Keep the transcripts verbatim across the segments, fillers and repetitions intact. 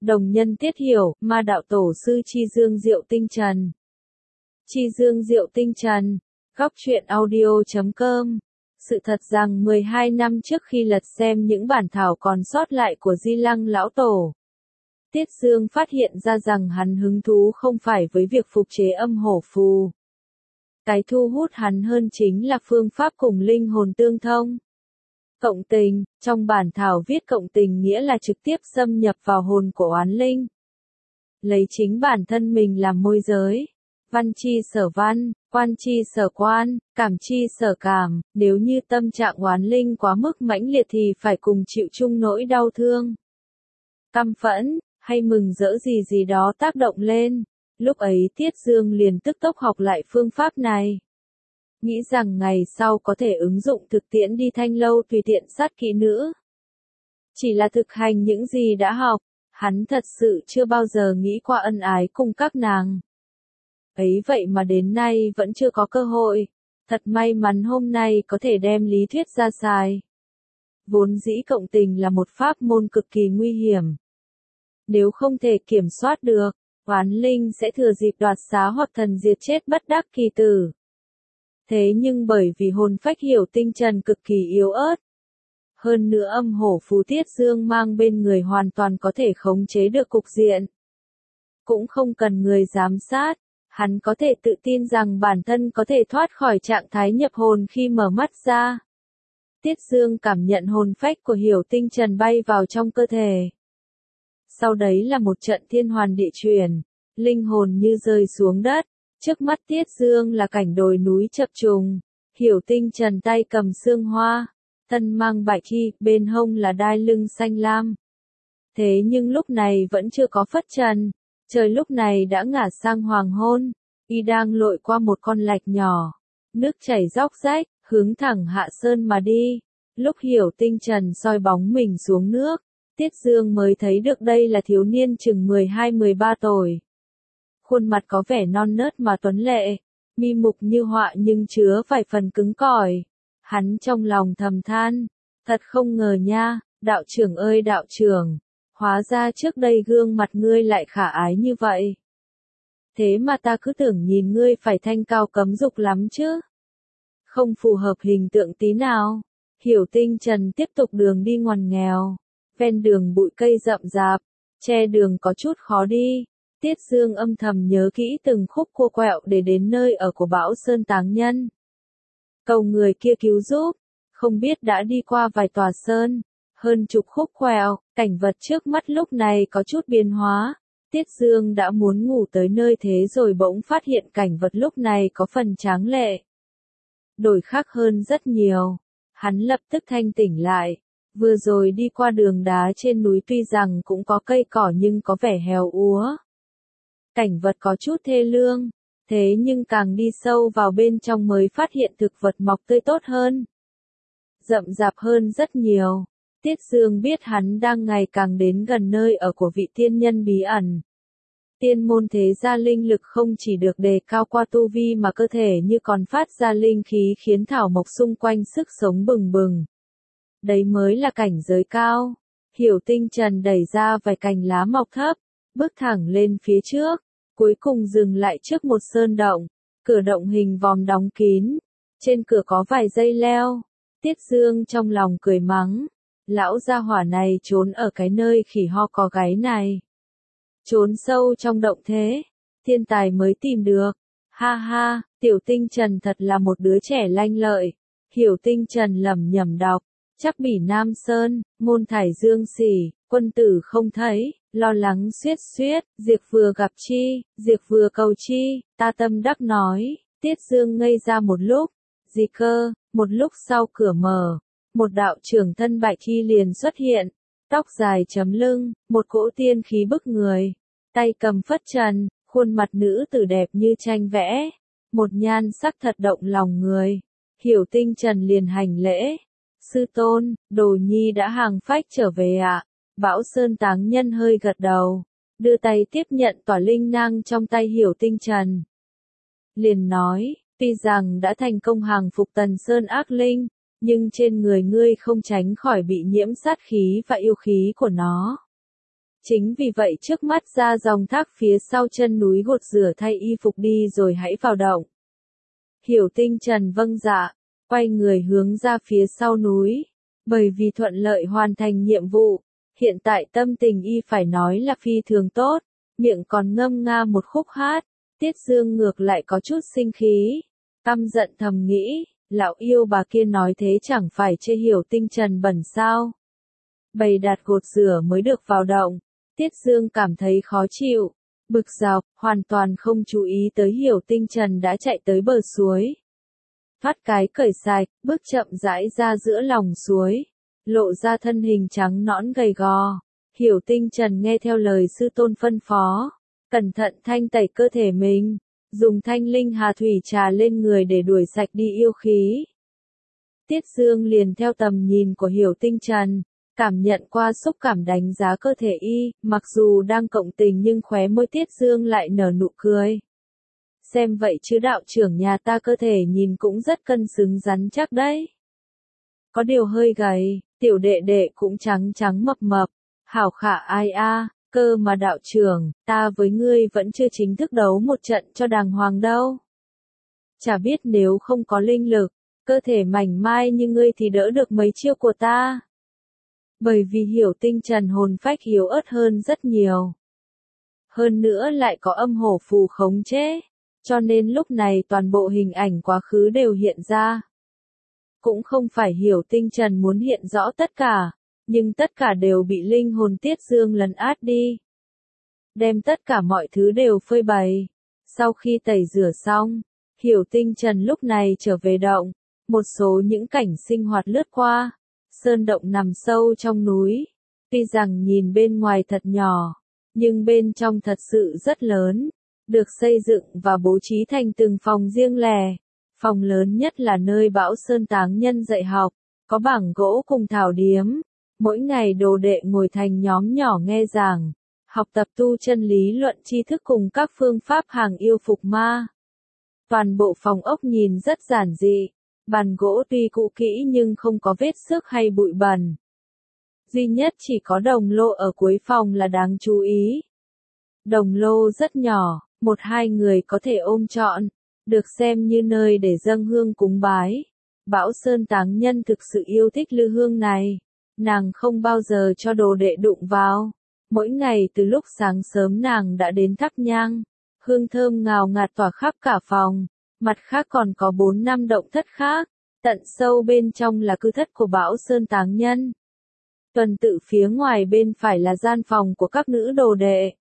Đồng nhân tiết hiểu, ma đạo tổ sư Chi Dương Diệu Tinh Trần. Chi Dương Diệu Tinh Trần, góc truyện audio chấm com. Sự thật rằng mười hai năm trước khi lật xem những bản thảo còn sót lại của Di Lăng Lão Tổ, Tiết Dương phát hiện ra rằng hắn hứng thú không phải với việc phục chế âm hổ phù. Cái thu hút hắn hơn chính là phương pháp cùng linh hồn tương thông. Cộng tình, trong bản thảo viết cộng tình nghĩa là trực tiếp xâm nhập vào hồn của oán linh. Lấy chính bản thân mình làm môi giới. Văn chi sở văn, quan chi sở quan, cảm chi sở cảm, nếu như tâm trạng oán linh quá mức mãnh liệt thì phải cùng chịu chung nỗi đau thương, căm phẫn, hay mừng rỡ gì gì đó tác động lên. Lúc ấy Tiết Dương liền tức tốc học lại phương pháp này. Nghĩ rằng ngày sau có thể ứng dụng thực tiễn đi Thanh Lâu tùy tiện sát kỹ nữ. Chỉ là thực hành những gì đã học, hắn thật sự chưa bao giờ nghĩ qua ân ái cùng các nàng. Ấy vậy mà đến nay vẫn chưa có cơ hội. Thật may mắn hôm nay có thể đem lý thuyết ra xài. Vốn dĩ cộng tình là một pháp môn cực kỳ nguy hiểm. Nếu không thể kiểm soát được, oán linh sẽ thừa dịp đoạt xá hoặc thần diệt chết bất đắc kỳ tử. Thế nhưng bởi vì hồn phách Hiểu Tinh Trần cực kỳ yếu ớt, hơn nữa âm hổ phù Tiết Dương mang bên người hoàn toàn có thể khống chế được cục diện. Cũng không cần người giám sát, hắn có thể tự tin rằng bản thân có thể thoát khỏi trạng thái nhập hồn khi mở mắt ra. Tiết Dương cảm nhận hồn phách của Hiểu Tinh Trần bay vào trong cơ thể. Sau đấy là một trận thiên hoàn địa chuyển, linh hồn như rơi xuống đất. Trước mắt Tiết Dương là cảnh đồi núi chập trùng, Hiểu Tinh Trần tay cầm xương hoa, thân mang bạch y, bên hông là đai lưng xanh lam. Thế nhưng lúc này vẫn chưa có phất trần, trời lúc này đã ngả sang hoàng hôn, y đang lội qua một con lạch nhỏ, nước chảy róc rách, hướng thẳng hạ sơn mà đi. Lúc Hiểu Tinh Trần soi bóng mình xuống nước, Tiết Dương mới thấy được đây là thiếu niên chừng mười hai mười ba tuổi. Khuôn mặt có vẻ non nớt mà tuấn lệ, mi mục như họa nhưng chứa vài phần cứng cỏi. Hắn trong lòng thầm than, thật không ngờ nha, đạo trưởng ơi đạo trưởng, hóa ra trước đây gương mặt ngươi lại khả ái như vậy. Thế mà ta cứ tưởng nhìn ngươi phải thanh cao cấm dục lắm chứ. Không phù hợp hình tượng tí nào. Hiểu Tinh Trần tiếp tục đường đi ngoằn nghèo, ven đường bụi cây rậm rạp, che đường có chút khó đi. Tiết Dương âm thầm nhớ kỹ từng khúc cua quẹo để đến nơi ở của Bão Sơn Táng Nhân. Cầu người kia cứu giúp, không biết đã đi qua vài tòa sơn, hơn chục khúc quẹo, cảnh vật trước mắt lúc này có chút biến hóa. Tiết Dương đã muốn ngủ tới nơi thế rồi bỗng phát hiện cảnh vật lúc này có phần tráng lệ. Đổi khác hơn rất nhiều, hắn lập tức thanh tỉnh lại. Vừa rồi đi qua đường đá trên núi tuy rằng cũng có cây cỏ nhưng có vẻ héo úa. Cảnh vật có chút thê lương, thế nhưng càng đi sâu vào bên trong mới phát hiện thực vật mọc tươi tốt hơn, rậm rạp hơn rất nhiều. Tiết Dương biết hắn đang ngày càng đến gần nơi ở của vị tiên nhân bí ẩn. Tiên môn thế gia linh lực không chỉ được đề cao qua tu vi mà cơ thể như còn phát ra linh khí khiến thảo mộc xung quanh sức sống bừng bừng. Đấy mới là cảnh giới cao. Hiểu Tinh Trần đẩy ra vài cành lá mọc thấp, bước thẳng lên phía trước, cuối cùng dừng lại trước một sơn động, cửa động hình vòm đóng kín, trên cửa có vài dây leo. Tiết Dương trong lòng cười mắng, lão gia hỏa này trốn ở cái nơi khỉ ho có gáy này. Trốn sâu trong động thế, thiên tài mới tìm được. Ha ha, Tiểu Tinh Trần thật là một đứa trẻ lanh lợi. Hiểu Tinh Trần lẩm nhẩm đọc, chắc bỉ Nam Sơn, môn thải dương xỉ, quân tử không thấy, lo lắng suyết suyết, diệt vừa gặp chi, diệt vừa cầu chi, ta tâm đắc nói. Tiết Dương ngây ra một lúc, gì cơ, một lúc sau cửa mở, một đạo trưởng thân bạch y liền xuất hiện, tóc dài chấm lưng, một cỗ tiên khí bức người, tay cầm phất trần, khuôn mặt nữ tử đẹp như tranh vẽ, một nhan sắc thật động lòng người. Hiểu Tinh Trần liền hành lễ, sư tôn, đồ nhi đã hàng phách trở về ạ. À? Bão Sơn Táng Nhân hơi gật đầu, đưa tay tiếp nhận tỏa linh năng trong tay Hiểu Tinh Trần. Liền nói, tuy rằng đã thành công hàng phục Tần Sơn ác linh, nhưng trên người ngươi không tránh khỏi bị nhiễm sát khí và yêu khí của nó. Chính vì vậy trước mắt ra dòng thác phía sau chân núi gột rửa thay y phục đi rồi hãy vào động. Hiểu Tinh Trần vâng dạ, quay người hướng ra phía sau núi. Bởi vì thuận lợi hoàn thành nhiệm vụ, hiện tại tâm tình y phải nói là phi thường tốt, miệng còn ngâm nga một khúc hát. Tiết Dương ngược lại có chút sinh khí, căm giận thầm nghĩ, lão yêu bà kia nói thế chẳng phải chê Hiểu Tinh Trần bẩn sao. Bày đặt gột rửa mới được vào động, Tiết Dương cảm thấy khó chịu, bực dọc, hoàn toàn không chú ý tới Hiểu Tinh Trần đã chạy tới bờ suối. Thoát cái cởi sạch, bước chậm rãi ra giữa lòng suối, lộ ra thân hình trắng nõn gầy gò. Hiểu Tinh Trần nghe theo lời sư tôn phân phó, cẩn thận thanh tẩy cơ thể mình, dùng thanh linh hà thủy trà lên người để đuổi sạch đi yêu khí. Tiết Dương liền theo tầm nhìn của Hiểu Tinh Trần, cảm nhận qua xúc cảm đánh giá cơ thể y, mặc dù đang cộng tình nhưng khóe môi Tiết Dương lại nở nụ cười. Xem vậy chứ đạo trưởng nhà ta cơ thể nhìn cũng rất cân xứng rắn chắc đấy. Có điều hơi gầy, tiểu đệ đệ cũng trắng trắng mập mập, hảo khả ai a, cơ mà đạo trưởng, ta với ngươi vẫn chưa chính thức đấu một trận cho đàng hoàng đâu. Chả biết nếu không có linh lực, cơ thể mảnh mai như ngươi thì đỡ được mấy chiêu của ta. Bởi vì Hiểu Tinh Trần hồn phách yếu ớt hơn rất nhiều. Hơn nữa lại có âm hổ phù khống chế, cho nên lúc này toàn bộ hình ảnh quá khứ đều hiện ra. Cũng không phải Hiểu Tinh Trần muốn hiện rõ tất cả, nhưng tất cả đều bị linh hồn Tiết Dương lấn át đi. Đem tất cả mọi thứ đều phơi bày. Sau khi tẩy rửa xong, Hiểu Tinh Trần lúc này trở về động, một số những cảnh sinh hoạt lướt qua. Sơn động nằm sâu trong núi, tuy rằng nhìn bên ngoài thật nhỏ, nhưng bên trong thật sự rất lớn, được xây dựng và bố trí thành từng phòng riêng lẻ. Phòng lớn nhất là nơi Bảo Sơn táng nhân dạy học, có bảng gỗ cùng thảo điếm. Mỗi ngày đồ đệ ngồi thành nhóm nhỏ nghe giảng, học tập tu chân lý luận tri thức cùng các phương pháp hàng yêu phục ma. Toàn bộ phòng ốc nhìn rất giản dị, bàn gỗ tuy cũ kỹ nhưng không có vết xước hay bụi bẩn. Duy nhất chỉ có đồng lô ở cuối phòng là đáng chú ý. Đồng lô rất nhỏ, một hai người có thể ôm trọn, được xem như nơi để dâng hương cúng bái. Bảo Sơn táng nhân thực sự yêu thích lư hương này, nàng không bao giờ cho đồ đệ đụng vào. Mỗi ngày từ lúc sáng sớm nàng đã đến thắp nhang, hương thơm ngào ngạt tỏa khắp cả phòng. Mặt khác còn có bốn năm động thất khác, tận sâu bên trong là cư thất của Bảo Sơn táng nhân. Tuần tự phía ngoài bên phải là gian phòng của các nữ đồ đệ.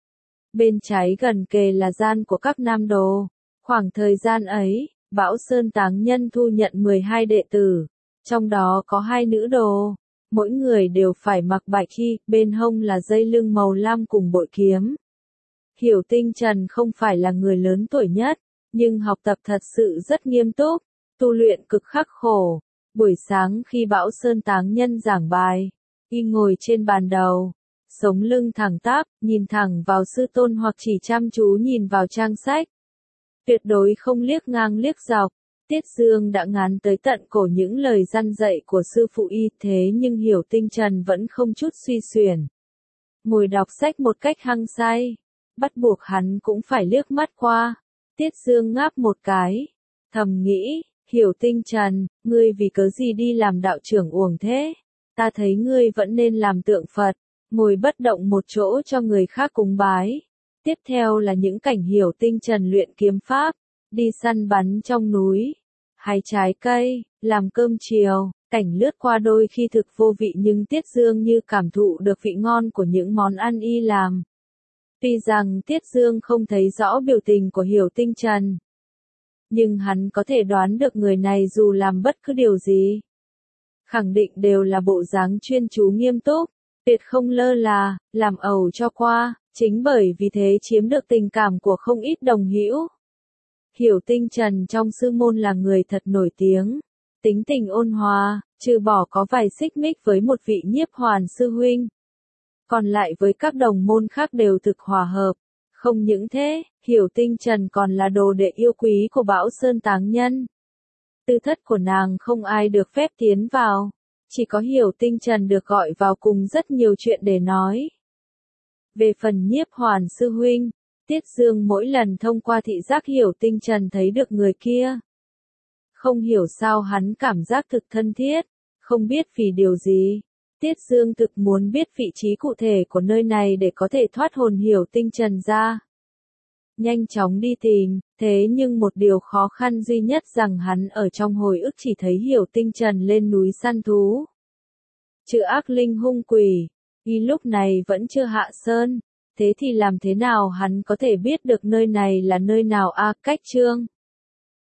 Bên trái gần kề là gian của các nam đồ. Khoảng thời gian ấy, Bảo Sơn táng nhân thu nhận mười hai đệ tử, trong đó có hai nữ đồ. Mỗi người đều phải mặc bạch y, bên hông là dây lưng màu lam cùng bội kiếm. Hiểu Tinh Trần không phải là người lớn tuổi nhất, nhưng học tập thật sự rất nghiêm túc, tu luyện cực khắc khổ. Buổi sáng khi Bảo Sơn táng nhân giảng bài, y ngồi trên bàn đầu, sống lưng thẳng tắp, nhìn thẳng vào sư tôn hoặc chỉ chăm chú nhìn vào trang sách. Tuyệt đối không liếc ngang liếc dọc. Tiết Dương đã ngán tới tận cổ những lời răn dạy của sư phụ y, thế nhưng Hiểu Tinh Trần vẫn không chút suy xuyển. Ngồi đọc sách một cách hăng say, bắt buộc hắn cũng phải liếc mắt qua. Tiết Dương ngáp một cái, thầm nghĩ, Hiểu Tinh Trần, ngươi vì cớ gì đi làm đạo trưởng uổng thế? Ta thấy ngươi vẫn nên làm tượng Phật, ngồi bất động một chỗ cho người khác cúng bái. Tiếp theo là những cảnh Hiểu Tinh Trần luyện kiếm pháp, đi săn bắn trong núi, hái trái cây, làm cơm chiều, cảnh lướt qua đôi khi thực vô vị nhưng Tiết Dương như cảm thụ được vị ngon của những món ăn y làm. Tuy rằng Tiết Dương không thấy rõ biểu tình của Hiểu Tinh Trần, nhưng hắn có thể đoán được người này dù làm bất cứ điều gì, khẳng định đều là bộ dáng chuyên chú nghiêm túc, tuyệt không lơ là, làm ẩu cho qua, chính bởi vì thế chiếm được tình cảm của không ít đồng hữu. Hiểu Tinh Trần trong sư môn là người thật nổi tiếng, tính tình ôn hòa, trừ bỏ có vài xích mích với một vị Nhiếp Hoàn sư huynh. Còn lại với các đồng môn khác đều thực hòa hợp. Không những thế, Hiểu Tinh Trần còn là đồ đệ yêu quý của Bảo Sơn táng nhân. Tư thất của nàng không ai được phép tiến vào, chỉ có Hiểu Tinh Trần được gọi vào cùng rất nhiều chuyện để nói. Về phần Nhiếp Hoàn sư huynh, Tiết Dương mỗi lần thông qua thị giác Hiểu Tinh Trần thấy được người kia. Không hiểu sao hắn cảm giác thực thân thiết, không biết vì điều gì. Tiết Dương thực muốn biết vị trí cụ thể của nơi này để có thể thoát hồn Hiểu Tinh Trần ra. Nhanh chóng đi tìm, thế nhưng một điều khó khăn duy nhất rằng hắn ở trong hồi ức chỉ thấy Hiểu Tinh Trần lên núi săn thú. Chữ ác linh hung quỷ, y lúc này vẫn chưa hạ sơn, thế thì làm thế nào hắn có thể biết được nơi này là nơi nào a? Cách chương